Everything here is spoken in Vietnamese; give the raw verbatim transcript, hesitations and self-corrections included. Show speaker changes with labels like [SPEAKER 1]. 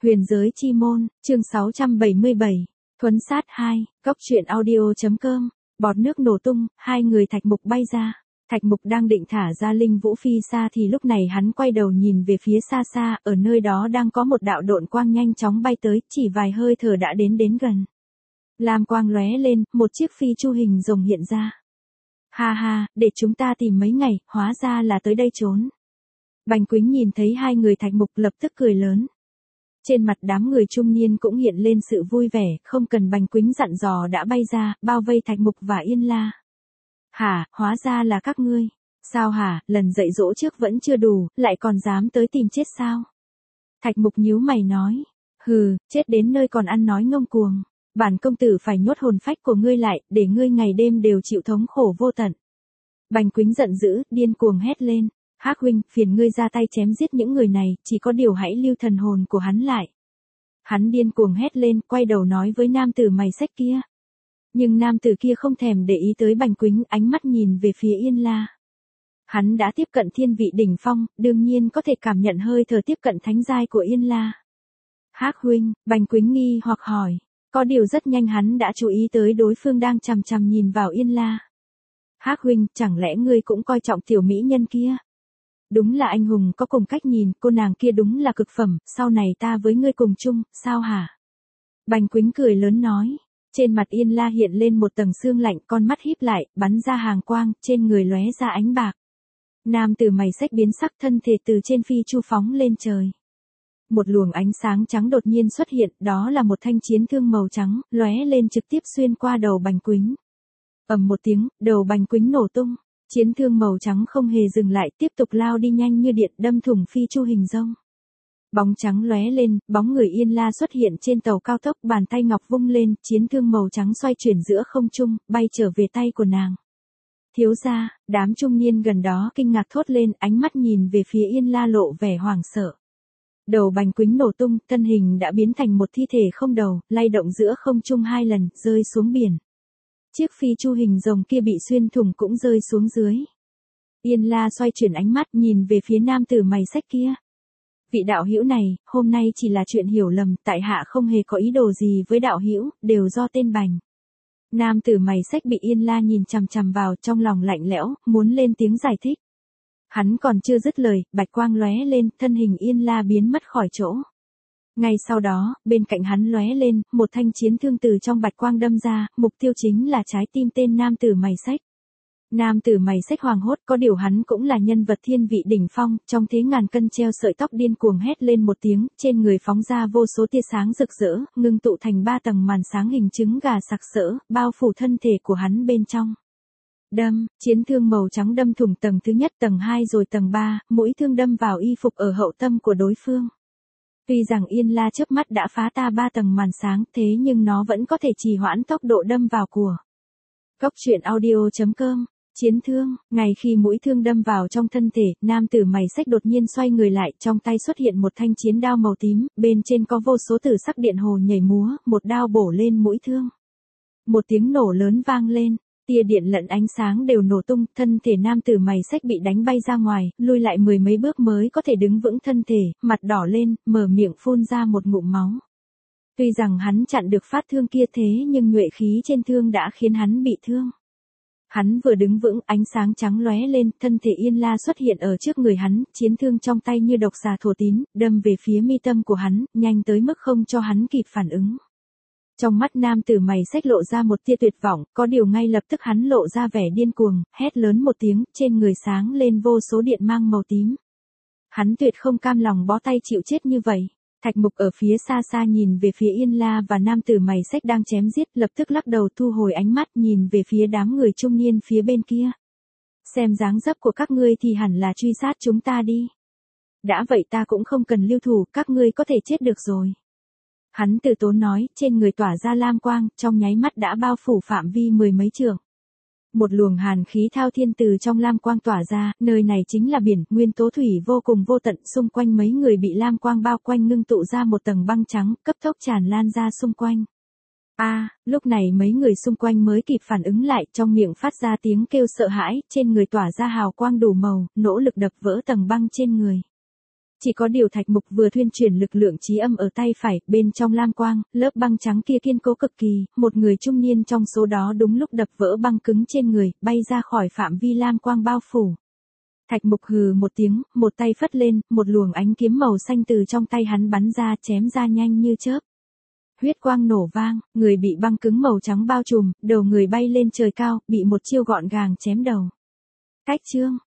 [SPEAKER 1] Huyền giới chi môn, chương sáu trăm bảy mươi bảy, thuấn sát hai, cốc truyện audio.com, bọt nước nổ tung, hai người Thạch Mục bay ra. Thạch Mục đang định thả ra linh vũ phi xa thì lúc này hắn quay đầu nhìn về phía xa xa, ở nơi đó đang có một đạo độn quang nhanh chóng bay tới, chỉ vài hơi thở đã đến đến gần. Lam quang lóe lên, một chiếc phi chu hình rồng hiện ra. Ha ha, để chúng ta tìm mấy ngày, hóa ra là tới đây trốn. Bành Quýnh nhìn thấy hai người Thạch Mục lập tức cười lớn. Trên mặt đám người trung niên cũng hiện lên sự vui vẻ, không cần Bành Quýnh dặn dò đã bay ra, bao vây Thạch Mục và Yên La. Hả, hóa ra là các ngươi. Sao hả, lần dạy dỗ trước vẫn chưa đủ, lại còn dám tới tìm chết sao? Thạch Mục nhíu mày nói. Hừ, chết đến nơi còn ăn nói ngông cuồng. Bản công tử phải nhốt hồn phách của ngươi lại, để ngươi ngày đêm đều chịu thống khổ vô tận. Bành Quýnh giận dữ, điên cuồng hét lên. Hắc huynh, phiền ngươi ra tay chém giết những người này, chỉ có điều hãy lưu thần hồn của hắn lại. Hắn điên cuồng hét lên, quay đầu nói với nam tử mày xách kia. Nhưng nam tử kia không thèm để ý tới Bành Quýnh, ánh mắt nhìn về phía Yên La. Hắn đã tiếp cận thiên vị đỉnh phong, đương nhiên có thể cảm nhận hơi thở tiếp cận thánh giai của Yên La. Hắc huynh, Bành Quýnh nghi hoặc hỏi. Có điều rất nhanh hắn đã chú ý tới đối phương đang chằm chằm nhìn vào Yên La. Hắc huynh, chẳng lẽ ngươi cũng coi trọng tiểu mỹ nhân kia? Đúng là anh hùng có cùng cách nhìn, cô nàng kia đúng là cực phẩm, sau này ta với ngươi cùng chung, sao hả? Bành Quýnh cười lớn nói. Trên mặt Yên La hiện lên một tầng sương lạnh, con mắt híp lại, bắn ra hàng quang, trên người lóe ra ánh bạc. Nam tử mày xách biến sắc, thân thể từ trên phi chu phóng lên trời. Một luồng ánh sáng trắng đột nhiên xuất hiện, đó là một thanh chiến thương màu trắng, lóe lên trực tiếp xuyên qua đầu Bành Quýnh. Ầm một tiếng, đầu Bành Quýnh nổ tung. Chiến thương màu trắng không hề dừng lại, tiếp tục lao đi nhanh như điện, đâm thủng phi chu hình rông. Bóng trắng lóe lên, bóng người Yên La xuất hiện trên tàu cao tốc, bàn tay ngọc vung lên, chiến thương màu trắng xoay chuyển giữa không trung, bay trở về tay của nàng. Thiếu gia, đám trung niên gần đó kinh ngạc thốt lên, ánh mắt nhìn về phía Yên La lộ vẻ hoảng sợ. Đầu Bành Quýnh nổ tung, thân hình đã biến thành một thi thể không đầu, lay động giữa không trung hai lần, rơi xuống biển. Chiếc phi chu hình rồng kia bị xuyên thủng cũng rơi xuống dưới. Yên La xoay chuyển ánh mắt nhìn về phía nam tử mày xách kia. Vị đạo hữu này, hôm nay chỉ là chuyện hiểu lầm, tại hạ không hề có ý đồ gì với đạo hữu, đều do tên Bành. Nam tử mày xách bị Yên La nhìn chằm chằm vào, trong lòng lạnh lẽo, muốn lên tiếng giải thích. Hắn còn chưa dứt lời, bạch quang lóe lên, thân hình Yên La biến mất khỏi chỗ. Ngay sau đó, bên cạnh hắn lóe lên, một thanh chiến thương từ trong bạch quang đâm ra, mục tiêu chính là trái tim tên nam tử mày xách. Nam tử mày xách hoàng hốt, có điều hắn cũng là nhân vật thiên vị đỉnh phong, trong thế ngàn cân treo sợi tóc điên cuồng hét lên một tiếng, trên người phóng ra vô số tia sáng rực rỡ, ngưng tụ thành ba tầng màn sáng hình trứng gà sặc sỡ, bao phủ thân thể của hắn bên trong. Đâm, chiến thương màu trắng đâm thủng tầng thứ nhất, tầng hai rồi tầng ba, mũi thương đâm vào y phục ở hậu tâm của đối phương. Tuy rằng Yên La chớp mắt đã phá ta ba tầng màn sáng, thế nhưng nó vẫn có thể trì hoãn tốc độ đâm vào của. Cốc truyện audio.com, chiến thương, ngay khi mũi thương đâm vào trong thân thể, nam tử mày xách đột nhiên xoay người lại, trong tay xuất hiện một thanh chiến đao màu tím, bên trên có vô số tử sắc điện hồ nhảy múa, một đao bổ lên mũi thương. Một tiếng nổ lớn vang lên. Tia điện lẫn ánh sáng đều nổ tung, thân thể nam tử mày xách bị đánh bay ra ngoài, lui lại mười mấy bước mới có thể đứng vững thân thể, mặt đỏ lên, mở miệng phun ra một ngụm máu. Tuy rằng hắn chặn được phát thương kia thế nhưng nhuệ khí trên thương đã khiến hắn bị thương. Hắn vừa đứng vững, ánh sáng trắng lóe lên, thân thể Yên La xuất hiện ở trước người hắn, chiến thương trong tay như độc xà thổ tín, đâm về phía mi tâm của hắn, nhanh tới mức không cho hắn kịp phản ứng. Trong mắt nam tử mày xách lộ ra một tia tuyệt vọng, có điều ngay lập tức hắn lộ ra vẻ điên cuồng, hét lớn một tiếng, trên người sáng lên vô số điện mang màu tím. Hắn tuyệt không cam lòng bó tay chịu chết như vậy. Thạch Mục ở phía xa xa nhìn về phía Yên La và nam tử mày xách đang chém giết, lập tức lắc đầu thu hồi ánh mắt nhìn về phía đám người trung niên phía bên kia. Xem dáng dấp của các ngươi thì hẳn là truy sát chúng ta đi. Đã vậy ta cũng không cần lưu thủ, các ngươi có thể chết được rồi. Hắn từ tốn nói, trên người tỏa ra lam quang, trong nháy mắt đã bao phủ phạm vi mười mấy trượng. Một luồng hàn khí thao thiên từ trong lam quang tỏa ra, nơi này chính là biển, nguyên tố thủy vô cùng vô tận, xung quanh mấy người bị lam quang bao quanh ngưng tụ ra một tầng băng trắng, cấp tốc tràn lan ra xung quanh. A, à, lúc này mấy người xung quanh mới kịp phản ứng lại, trong miệng phát ra tiếng kêu sợ hãi, trên người tỏa ra hào quang đủ màu, nỗ lực đập vỡ tầng băng trên người. Chỉ có điều Thạch Mục vừa thuyên chuyển lực lượng trí âm ở tay phải, bên trong lam quang, lớp băng trắng kia kiên cố cực kỳ, một người trung niên trong số đó đúng lúc đập vỡ băng cứng trên người, bay ra khỏi phạm vi lam quang bao phủ. Thạch Mục hừ một tiếng, một tay phất lên, một luồng ánh kiếm màu xanh từ trong tay hắn bắn ra, chém ra nhanh như chớp. Huyết quang nổ vang, người bị băng cứng màu trắng bao trùm, đầu người bay lên trời cao, bị một chiêu gọn gàng chém đầu. Cách chương